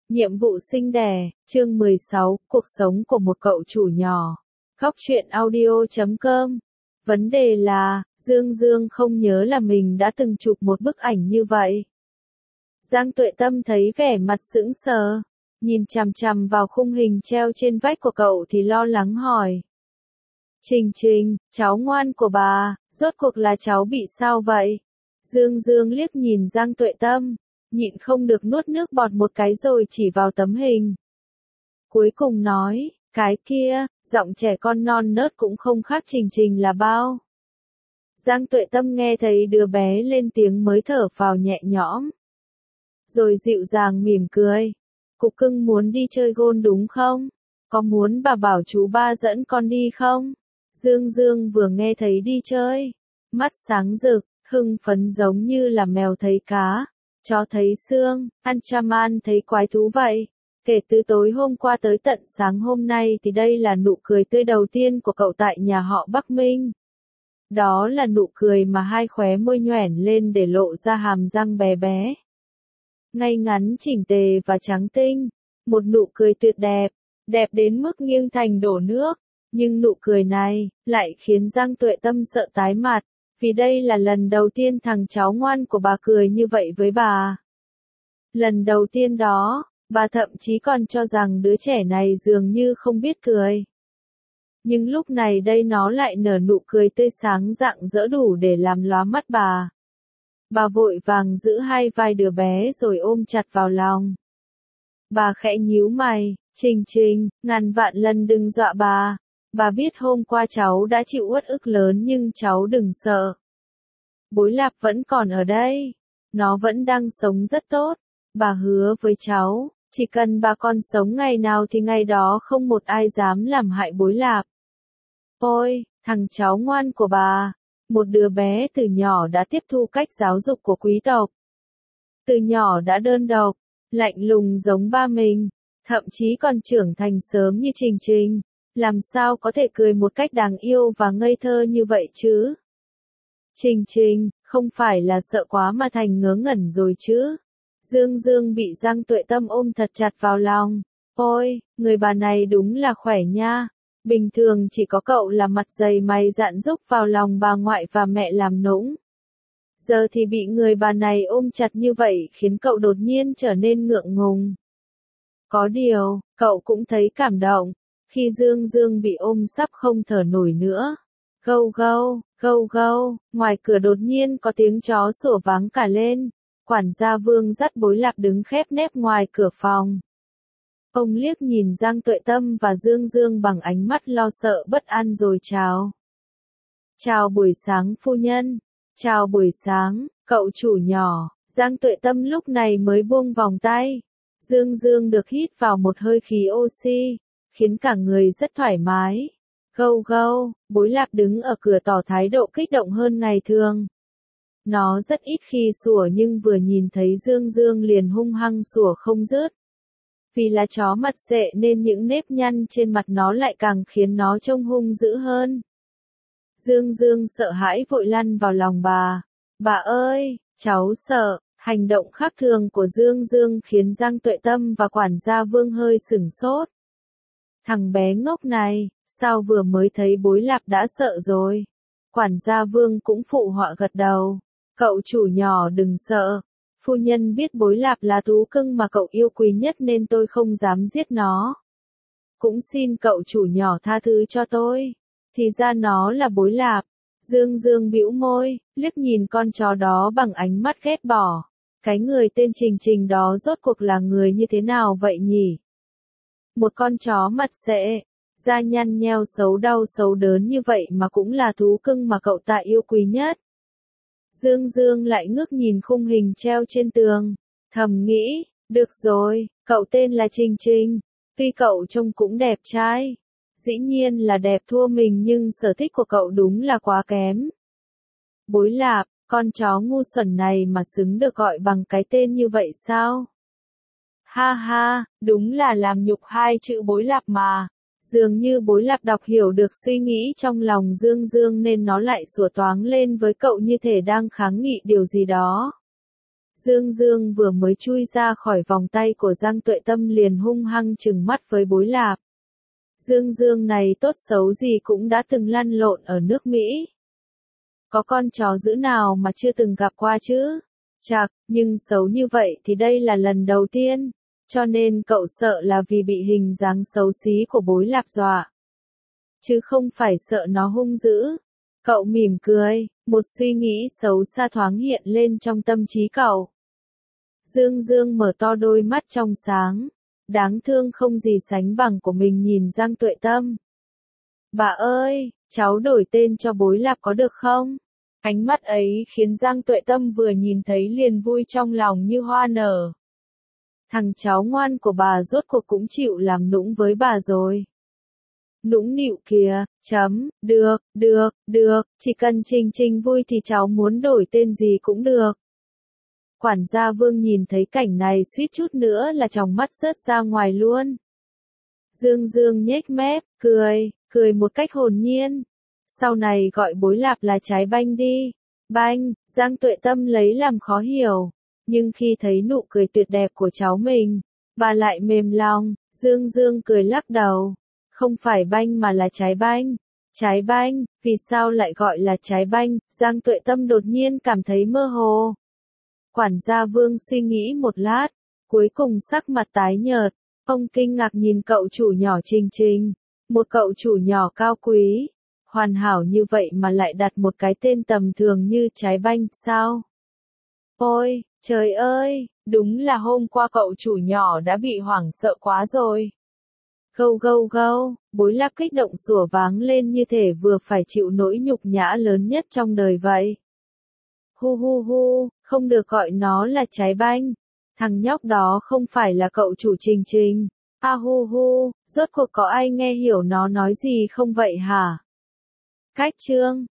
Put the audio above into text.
Nhiệm vụ sinh đẻ, chương 16, cuộc sống của một cậu chủ nhỏ. Góc truyện audio.com. Vấn đề là, Dương Dương không nhớ là mình đã từng chụp một bức ảnh như vậy. Giang Tuệ Tâm thấy vẻ mặt sững sờ, nhìn chằm chằm vào khung hình treo trên vách của cậu thì lo lắng hỏi. Trình Trình, cháu ngoan của bà, rốt cuộc là cháu bị sao vậy? Dương Dương liếc nhìn Giang Tuệ Tâm, nhịn không được nuốt nước bọt một cái rồi chỉ vào tấm hình. Cuối cùng nói, cái kia, giọng trẻ con non nớt cũng không khác Trình Trình là bao. Giang Tuệ Tâm nghe thấy đứa bé lên tiếng mới thở phào nhẹ nhõm. Rồi dịu dàng mỉm cười. Cục cưng muốn đi chơi gôn đúng không? Có muốn bà bảo chú ba dẫn con đi không? Dương Dương vừa nghe thấy đi chơi, mắt sáng rực, hưng phấn giống như là mèo thấy cá, chó thấy xương, Anchaman thấy quái thú vậy. Kể từ tối hôm qua tới tận sáng hôm nay thì đây là nụ cười tươi đầu tiên của cậu tại nhà họ Bắc Minh. Đó là nụ cười mà hai khóe môi nhoẻn lên để lộ ra hàm răng bé bé. Ngay ngắn chỉnh tề và trắng tinh, một nụ cười tuyệt đẹp, đẹp đến mức nghiêng thành đổ nước. Nhưng nụ cười này, lại khiến Giang Tuệ Tâm sợ tái mặt, vì đây là lần đầu tiên thằng cháu ngoan của bà cười như vậy với bà. Lần đầu tiên đó, bà thậm chí còn cho rằng đứa trẻ này dường như không biết cười. Nhưng lúc này đây nó lại nở nụ cười tươi sáng rạng rỡ đủ để làm lóa mắt bà. Bà vội vàng giữ hai vai đứa bé rồi ôm chặt vào lòng. Bà khẽ nhíu mày, Trình Trình, ngàn vạn lần đừng dọa bà. Bà biết hôm qua cháu đã chịu uất ức lớn nhưng cháu đừng sợ. Bối Lạp vẫn còn ở đây. Nó vẫn đang sống rất tốt. Bà hứa với cháu, chỉ cần bà còn sống ngày nào thì ngày đó không một ai dám làm hại Bối Lạp. Ôi, thằng cháu ngoan của bà. Một đứa bé từ nhỏ đã tiếp thu cách giáo dục của quý tộc. Từ nhỏ đã đơn độc, lạnh lùng giống ba mình, thậm chí còn trưởng thành sớm như Trình Trình. Làm sao có thể cười một cách đáng yêu và ngây thơ như vậy chứ? Trình Trình, không phải là sợ quá mà thành ngớ ngẩn rồi chứ? Dương Dương bị Giang Tuệ Tâm ôm thật chặt vào lòng. Ôi, người bà này đúng là khỏe nha. Bình thường chỉ có cậu là mặt dày mày dạn rúc vào lòng bà ngoại và mẹ làm nũng. Giờ thì bị người bà này ôm chặt như vậy khiến cậu đột nhiên trở nên ngượng ngùng. Có điều, cậu cũng thấy cảm động. Khi Dương Dương bị ôm sắp không thở nổi nữa. Gâu gâu, gâu gâu, ngoài cửa đột nhiên có tiếng chó sủa váng cả lên. Quản gia Vương dắt Bối Lạp đứng khép nép ngoài cửa phòng. Ông liếc nhìn Giang Tuệ Tâm và Dương Dương bằng ánh mắt lo sợ bất an rồi chào. Chào buổi sáng phu nhân. Chào buổi sáng, cậu chủ nhỏ. Giang Tuệ Tâm lúc này mới buông vòng tay. Dương Dương được hít vào một hơi khí oxy, khiến cả người rất thoải mái. Gâu gâu, Bối Lạp đứng ở cửa tỏ thái độ kích động hơn ngày thường. Nó rất ít khi sủa nhưng vừa nhìn thấy Dương Dương liền hung hăng sủa không dứt. Vì là chó mặt sệ nên những nếp nhăn trên mặt nó lại càng khiến nó trông hung dữ hơn. Dương Dương sợ hãi vội lăn vào lòng bà. Bà ơi, cháu sợ. Hành động khác thường của Dương Dương khiến Giang Tuệ Tâm và quản gia Vương hơi sửng sốt. Thằng bé ngốc này, sao vừa mới thấy Bối Lạp đã sợ rồi? Quản gia Vương cũng phụ họa gật đầu. Cậu chủ nhỏ đừng sợ. Phu nhân biết Bối Lạp là thú cưng mà cậu yêu quý nhất nên tôi không dám giết nó. Cũng xin cậu chủ nhỏ tha thứ cho tôi. Thì ra nó là Bối Lạp. Dương Dương bĩu môi, liếc nhìn con chó đó bằng ánh mắt ghét bỏ. Cái người tên Trình Trình đó rốt cuộc là người như thế nào vậy nhỉ? Một con chó mặt sệ, da nhăn nheo xấu đau xấu đớn như vậy mà cũng là thú cưng mà cậu ta yêu quý nhất. Dương Dương lại ngước nhìn khung hình treo trên tường, thầm nghĩ, được rồi, cậu tên là Trình Trình, tuy cậu trông cũng đẹp trai. Dĩ nhiên là đẹp thua mình nhưng sở thích của cậu đúng là quá kém. Bối Lạp, con chó ngu xuẩn này mà xứng được gọi bằng cái tên như vậy sao? Ha ha, đúng là làm nhục hai chữ Bối Lạp mà. Dường như Bối Lạp đọc hiểu được suy nghĩ trong lòng Dương Dương nên nó lại sủa toáng lên với cậu như thể đang kháng nghị điều gì đó. Dương Dương vừa mới chui ra khỏi vòng tay của Giang Tuệ Tâm liền hung hăng trừng mắt với Bối Lạp. Dương Dương này tốt xấu gì cũng đã từng lăn lộn ở nước Mỹ. Có con chó dữ nào mà chưa từng gặp qua chứ? Chạc, nhưng xấu như vậy thì đây là lần đầu tiên, cho nên cậu sợ là vì bị hình dáng xấu xí của Bối Lạp dọa. Chứ không phải sợ nó hung dữ. Cậu mỉm cười, một suy nghĩ xấu xa thoáng hiện lên trong tâm trí cậu. Dương Dương mở to đôi mắt trong sáng, đáng thương không gì sánh bằng của mình nhìn Giang Tuệ Tâm. Bà ơi, cháu đổi tên cho Bối Lạp có được không? Ánh mắt ấy khiến Giang Tuệ Tâm vừa nhìn thấy liền vui trong lòng như hoa nở. Thằng cháu ngoan của bà rốt cuộc cũng chịu làm nũng với bà rồi. Nũng nịu kìa, được, chỉ cần Trình Trình vui thì cháu muốn đổi tên gì cũng được. Quản gia Vương nhìn thấy cảnh này suýt chút nữa là tròng mắt rớt ra ngoài luôn. Dương Dương nhếch mép, cười một cách hồn nhiên. Sau này gọi Bối Lạp là Trái Banh đi. Banh, Giang Tuệ Tâm lấy làm khó hiểu. Nhưng khi thấy nụ cười tuyệt đẹp của cháu mình, bà lại mềm lòng. Dương Dương cười lắc đầu. Không phải banh mà là Trái Banh. Trái banh, vì sao lại gọi là Trái Banh? Giang Tuệ Tâm đột nhiên cảm thấy mơ hồ. Quản gia Vương suy nghĩ một lát, cuối cùng sắc mặt tái nhợt. Ông kinh ngạc nhìn cậu chủ nhỏ Trình Trình. Một cậu chủ nhỏ cao quý, hoàn hảo như vậy mà lại đặt một cái tên tầm thường như Trái Banh, sao? Ôi, trời ơi, đúng là hôm qua cậu chủ nhỏ đã bị hoảng sợ quá rồi. Gâu, Bối Lạp kích động sủa váng lên như thể vừa phải chịu nỗi nhục nhã lớn nhất trong đời vậy. Hu, không được gọi nó là Trái Banh. Thằng nhóc đó không phải là cậu chủ Trình Trình. Hu, rốt cuộc có ai nghe hiểu nó nói gì không vậy hả? Cách chương